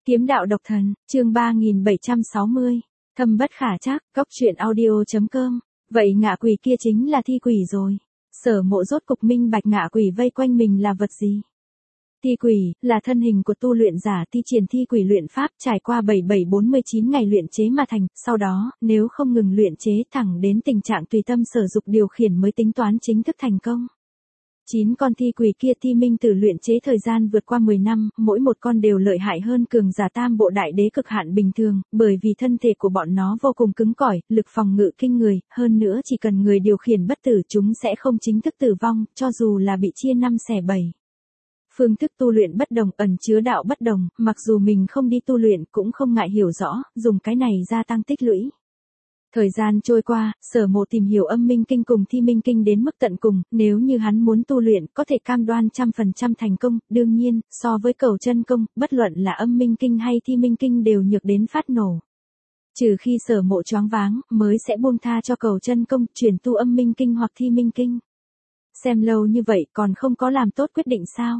Kiếm đạo độc thần, chương 3760, thâm bất khả trắc, cóc truyện audio.com. Vậy ngạ quỷ kia chính là thi quỷ rồi. Sở Mộ rốt cục minh bạch ngạ quỷ vây quanh mình là vật gì. Thi quỷ, là thân hình của tu luyện giả thi triển thi quỷ luyện pháp trải qua 7749 ngày luyện chế mà thành, sau đó, nếu không ngừng luyện chế thẳng đến tình trạng tùy tâm sở dục điều khiển mới tính toán chính thức thành công. 9 con thi quỷ kia thi minh tử luyện chế thời gian vượt qua 10 năm, mỗi một con đều lợi hại hơn cường giả tam bộ đại đế cực hạn bình thường, bởi vì thân thể của bọn nó vô cùng cứng cỏi, lực phòng ngự kinh người, hơn nữa chỉ cần người điều khiển bất tử chúng sẽ không chính thức tử vong, cho dù là bị chia 5 xẻ 7. Phương thức tu luyện bất đồng, ẩn chứa đạo bất đồng, mặc dù mình không đi tu luyện cũng không ngại hiểu rõ, dùng cái này gia tăng tích lũy. Thời gian trôi qua, Sở Mộ tìm hiểu âm minh kinh cùng thi minh kinh đến mức tận cùng, nếu như hắn muốn tu luyện, có thể cam đoan 100% thành công, đương nhiên, so với cầu chân công, bất luận là âm minh kinh hay thi minh kinh đều nhược đến phát nổ. Trừ khi Sở Mộ choáng váng, mới sẽ buông tha cho cầu chân công, chuyển tu âm minh kinh hoặc thi minh kinh. Xem lâu như vậy còn không có làm tốt quyết định sao?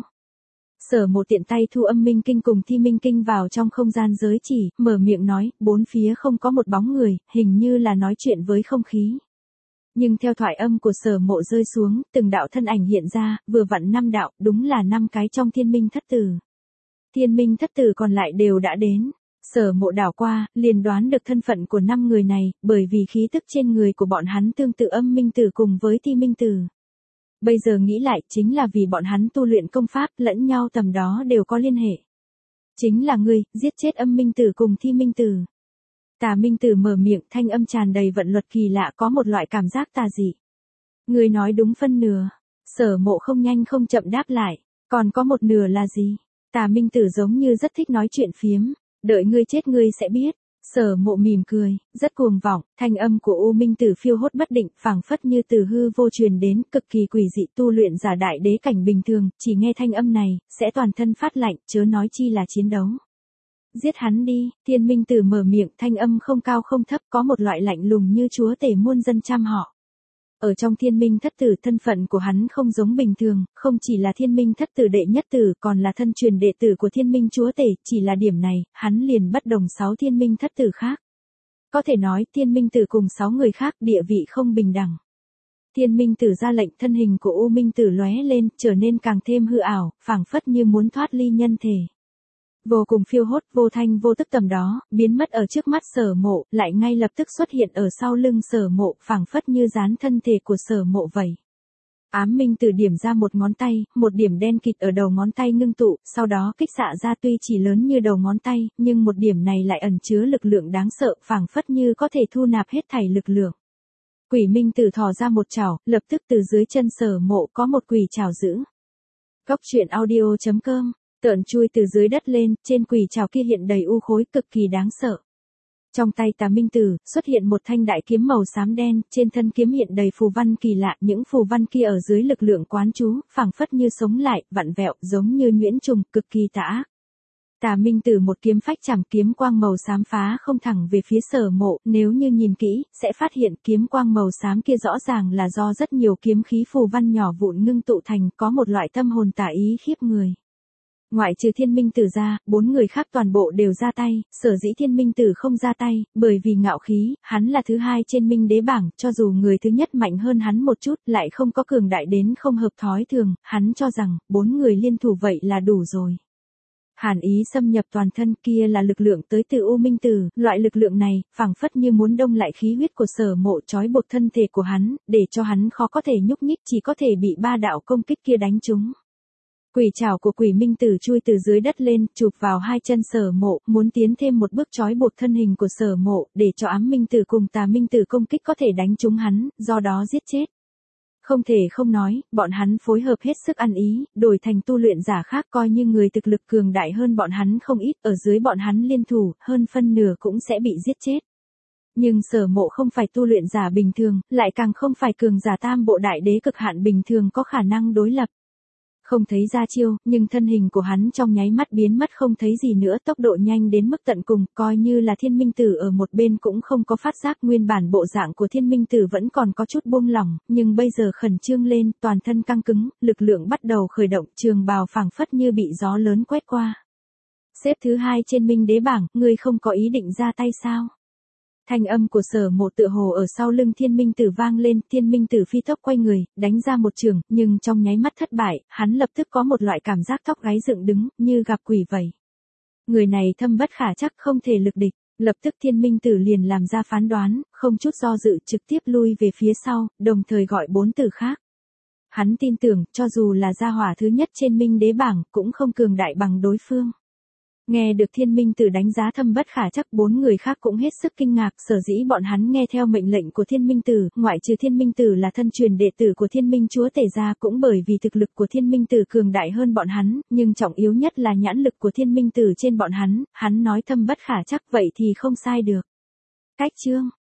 Sở Mộ tiện tay thu âm minh kinh cùng thi minh kinh vào trong không gian giới chỉ, mở miệng nói, bốn phía không có một bóng người, hình như là nói chuyện với không khí. Nhưng theo thoại âm của Sở Mộ rơi xuống, từng đạo thân ảnh hiện ra, vừa vặn 5 đạo, đúng là 5 cái trong thiên minh thất tử. Thiên minh thất tử còn lại đều đã đến. Sở Mộ đảo qua, liền đoán được thân phận của 5 người này, bởi vì khí tức trên người của bọn hắn tương tự âm minh tử cùng với thi minh tử. Bây giờ nghĩ lại chính là vì bọn hắn tu luyện công pháp lẫn nhau tầm đó đều có liên hệ. Chính là ngươi, giết chết âm minh tử cùng thi minh tử. Tà minh tử mở miệng thanh âm tràn đầy vận luật kỳ lạ có một loại cảm giác tà dị. Ngươi nói đúng phân nửa. Sở Mộ không nhanh không chậm đáp lại. Còn có một nửa là gì? Tà minh tử giống như rất thích nói chuyện phiếm. Đợi ngươi chết ngươi sẽ biết. Sở Mộ mỉm cười, rất cuồng vọng, thanh âm của U Minh Tử phiêu hốt bất định, phảng phất như từ hư vô truyền đến, cực kỳ quỷ dị tu luyện giả đại đế cảnh bình thường, chỉ nghe thanh âm này, sẽ toàn thân phát lạnh, chớ nói chi là chiến đấu. Giết hắn đi, Thiên Minh Tử mở miệng, thanh âm không cao không thấp, có một loại lạnh lùng như chúa tể muôn dân trăm họ. Ở trong thiên minh thất tử thân phận của hắn không giống bình thường, không chỉ là thiên minh thất tử đệ nhất tử còn là thân truyền đệ tử của thiên minh chúa tể, chỉ là điểm này, hắn liền bất đồng 6 thiên minh thất tử khác. Có thể nói thiên minh tử cùng 6 người khác địa vị không bình đẳng. Thiên minh tử ra lệnh thân hình của U Minh Tử lóe lên, trở nên càng thêm hư ảo, phảng phất như muốn thoát ly nhân thể. Vô cùng phiêu hốt vô thanh vô tức tầm đó, biến mất ở trước mắt Sở Mộ, lại ngay lập tức xuất hiện ở sau lưng Sở Mộ, phảng phất như dán thân thể của Sở Mộ vậy. Ám minh tử điểm ra một ngón tay, một điểm đen kịt ở đầu ngón tay ngưng tụ, sau đó kích xạ ra tuy chỉ lớn như đầu ngón tay, nhưng một điểm này lại ẩn chứa lực lượng đáng sợ, phảng phất như có thể thu nạp hết thảy lực lượng. Quỷ minh tử thò ra một chảo, lập tức từ dưới chân Sở Mộ có một quỷ chảo giữ. Cóc truyện audio.com. Tợn chui từ dưới đất lên, trên quỷ trảo kia hiện đầy u khối cực kỳ đáng sợ. Trong tay Tà Minh Tử, xuất hiện một thanh đại kiếm màu xám đen, trên thân kiếm hiện đầy phù văn kỳ lạ, những phù văn kia ở dưới lực lượng quán chú, phảng phất như sống lại, vặn vẹo, giống như nhuyễn trùng, cực kỳ tà ác. Tà Minh Tử một kiếm phách chảm kiếm quang màu xám phá không thẳng về phía Sở Mộ, nếu như nhìn kỹ, sẽ phát hiện kiếm quang màu xám kia rõ ràng là do rất nhiều kiếm khí phù văn nhỏ vụn ngưng tụ thành, có một loại tâm hồn tà ý khiếp người. Ngoại trừ Thiên Minh Tử ra, 4 người khác toàn bộ đều ra tay, sở dĩ Thiên Minh Tử không ra tay, bởi vì ngạo khí, hắn là thứ 2 trên Minh Đế bảng, cho dù người thứ nhất mạnh hơn hắn một chút, lại không có cường đại đến không hợp thói thường, hắn cho rằng, 4 người liên thủ vậy là đủ rồi. Hàn ý xâm nhập toàn thân kia là lực lượng tới từ U Minh Tử, loại lực lượng này, phảng phất như muốn đông lại khí huyết của Sở Mộ trói buộc thân thể của hắn, để cho hắn khó có thể nhúc nhích chỉ có thể bị 3 đạo công kích kia đánh trúng. Quỷ trảo của quỷ minh tử chui từ dưới đất lên, chụp vào 2 chân Sở Mộ, muốn tiến thêm một bước trói buộc thân hình của Sở Mộ, để cho ám minh tử cùng tà minh tử công kích có thể đánh trúng hắn, do đó giết chết. Không thể không nói, bọn hắn phối hợp hết sức ăn ý, đổi thành tu luyện giả khác coi như người thực lực cường đại hơn bọn hắn không ít, ở dưới bọn hắn liên thủ, hơn phân nửa cũng sẽ bị giết chết. Nhưng Sở Mộ không phải tu luyện giả bình thường, lại càng không phải cường giả tam bộ đại đế cực hạn bình thường có khả năng đối lập. Không thấy ra chiêu, nhưng thân hình của hắn trong nháy mắt biến mất không thấy gì nữa, tốc độ nhanh đến mức tận cùng, coi như là Thiên Minh Tử ở một bên cũng không có phát giác. Nguyên bản bộ dạng của Thiên Minh Tử vẫn còn có chút buông lỏng, nhưng bây giờ khẩn trương lên, toàn thân căng cứng, lực lượng bắt đầu khởi động, trường bào phảng phất như bị gió lớn quét qua. Xếp thứ hai trên minh đế bảng, ngươi không có ý định ra tay sao? Thanh âm của Sở Mộ tựa hồ ở sau lưng Thiên Minh Tử vang lên, Thiên Minh Tử phi tốc quay người, đánh ra một trường, nhưng trong nháy mắt thất bại, hắn lập tức có một loại cảm giác tóc gáy dựng đứng, như gặp quỷ vậy. Người này thâm bất khả chắc, không thể lực địch, lập tức Thiên Minh Tử liền làm ra phán đoán, không chút do dự trực tiếp lui về phía sau, đồng thời gọi 4 tử khác. Hắn tin tưởng, cho dù là gia hỏa thứ nhất trên minh đế bảng, cũng không cường đại bằng đối phương. Nghe được Thiên Minh Tử đánh giá thâm bất khả chắc, 4 người khác cũng hết sức kinh ngạc, sở dĩ bọn hắn nghe theo mệnh lệnh của Thiên Minh Tử, ngoại trừ Thiên Minh Tử là thân truyền đệ tử của Thiên Minh Chúa Tể ra, cũng bởi vì thực lực của Thiên Minh Tử cường đại hơn bọn hắn, nhưng trọng yếu nhất là nhãn lực của Thiên Minh Tử trên bọn hắn nói thâm bất khả chắc vậy thì không sai được. Cách chương